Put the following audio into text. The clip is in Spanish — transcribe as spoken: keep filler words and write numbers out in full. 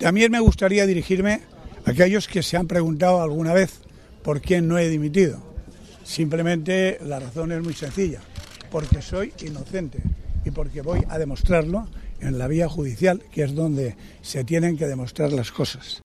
También me gustaría dirigirme a aquellos que se han preguntado alguna vez por qué no he dimitido. Simplemente la razón es muy sencilla, porque soy inocente y porque voy a demostrarlo en la vía judicial, que es donde se tienen que demostrar las cosas.